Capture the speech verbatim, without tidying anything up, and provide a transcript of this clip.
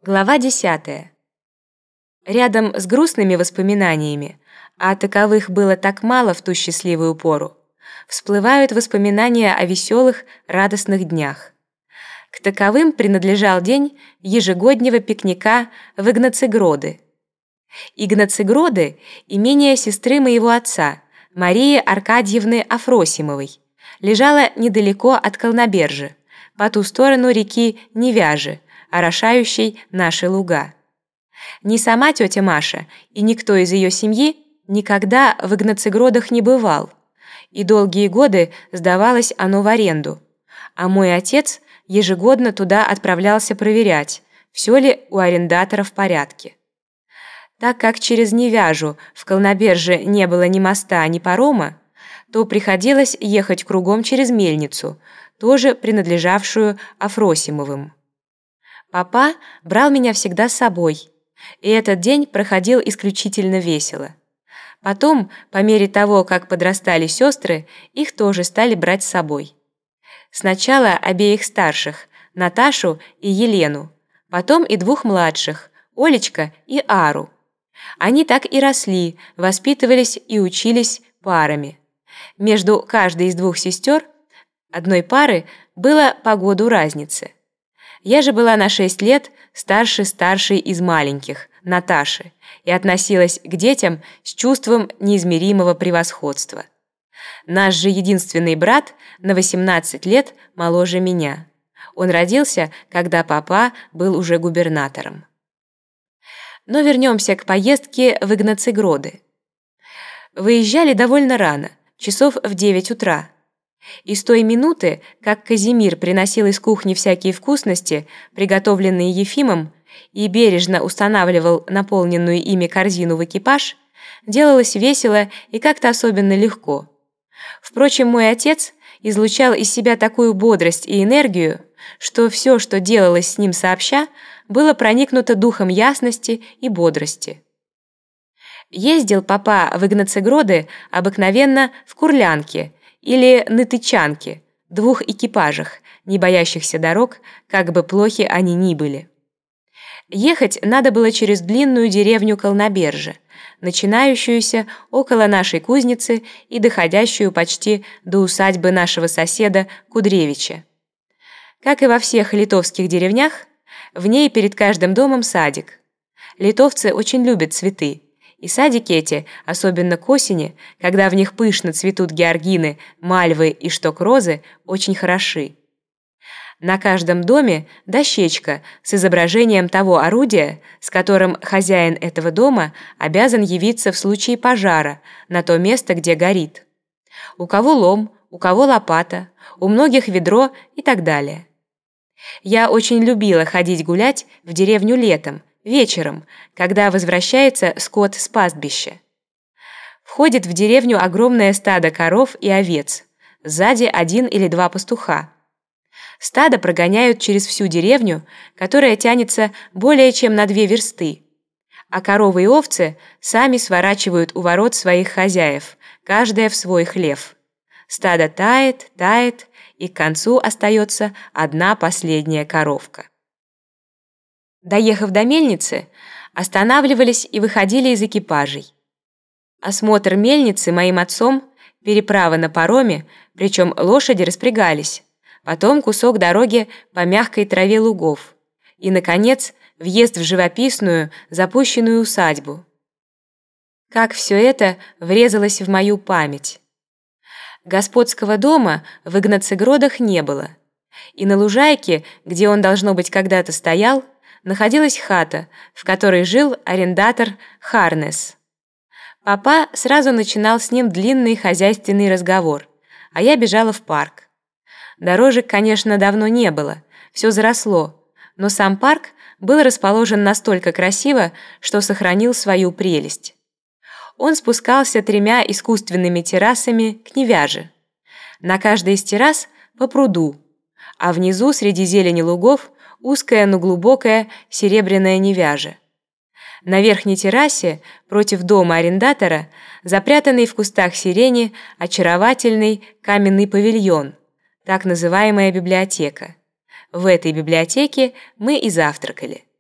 Глава десятая. Рядом с грустными воспоминаниями, а таковых было так мало в ту счастливую пору, всплывают воспоминания о веселых, радостных днях. К таковым принадлежал день ежегоднего пикника в Игнацигроды. Игнацигроды – имение сестры моего отца, Марии Аркадьевны Афросимовой, лежало недалеко от Колнобержа, по ту сторону реки Невяжи, орошающей наши луга. Ни сама тетя Маша и никто из ее семьи никогда в Игнацигродах не бывал, и долгие годы сдавалось оно в аренду, а мой отец ежегодно туда отправлялся проверять, все ли у арендатора в порядке. Так как через Невяжу в Колноберже не было ни моста, ни парома, то приходилось ехать кругом через мельницу, тоже принадлежавшую Афросимовым. Папа брал меня всегда с собой, и этот день проходил исключительно весело. Потом, по мере того, как подрастали сестры, их тоже стали брать с собой. Сначала обеих старших, Наташу и Елену, потом и двух младших, Олечка и Ару. Они так и росли, воспитывались и учились парами. Между каждой из двух сестер, одной пары, было по году разницы. Я же была на шесть лет старше старшей из маленьких, Наташи, и относилась к детям с чувством неизмеримого превосходства. Наш же единственный брат на восемнадцать лет моложе меня. Он родился, когда папа был уже губернатором. Но вернемся к поездке в Игнацигроды. Выезжали довольно рано, часов в девять утра. И с той минуты, как Казимир приносил из кухни всякие вкусности, приготовленные Ефимом, и бережно устанавливал наполненную ими корзину в экипаж, делалось весело и как-то особенно легко. Впрочем, мой отец излучал из себя такую бодрость и энергию, что все, что делалось с ним сообща, было проникнуто духом ясности и бодрости. Ездил папа в Игнацигроды обыкновенно в курлянке или нытычанке, двух экипажах, не боящихся дорог, как бы плохи они ни были. Ехать надо было через длинную деревню Колнобержа, начинающуюся около нашей кузницы и доходящую почти до усадьбы нашего соседа Кудревича. Как и во всех литовских деревнях, в ней перед каждым домом садик. Литовцы очень любят цветы, и садики эти, особенно к осени, когда в них пышно цветут георгины, мальвы и шток-розы, очень хороши. На каждом доме дощечка с изображением того орудия, с которым хозяин этого дома обязан явиться в случае пожара на то место, где горит. У кого лом, у кого лопата, у многих ведро и так далее. Я очень любила ходить гулять в деревню летом, вечером, когда возвращается скот с пастбища. Входит в деревню огромное стадо коров и овец, сзади один или два пастуха. Стадо прогоняют через всю деревню, которая тянется более чем на две версты, а коровы и овцы сами сворачивают у ворот своих хозяев, каждая в свой хлев. Стадо тает, тает, и к концу остается одна последняя коровка. Доехав до мельницы, останавливались и выходили из экипажей. Осмотр мельницы моим отцом, переправа на пароме, причем лошади распрягались, потом кусок дороги по мягкой траве лугов и, наконец, въезд в живописную, запущенную усадьбу. Как все это врезалось в мою память. Господского дома в Игнацигродах не было, и на лужайке, где он, должно быть, когда-то стоял, находилась хата, в которой жил арендатор Харнес. Папа сразу начинал с ним длинный хозяйственный разговор, а я бежала в парк. Дорожек, конечно, давно не было, все заросло, но сам парк был расположен настолько красиво, что сохранил свою прелесть. Он спускался тремя искусственными террасами к Невяже. На каждой из террас по пруду, а внизу среди зелени лугов узкая, но глубокая серебряная Невяжа. На верхней террасе, против дома арендатора, запрятанный в кустах сирени очаровательный каменный павильон, так называемая библиотека. В этой библиотеке мы и завтракали.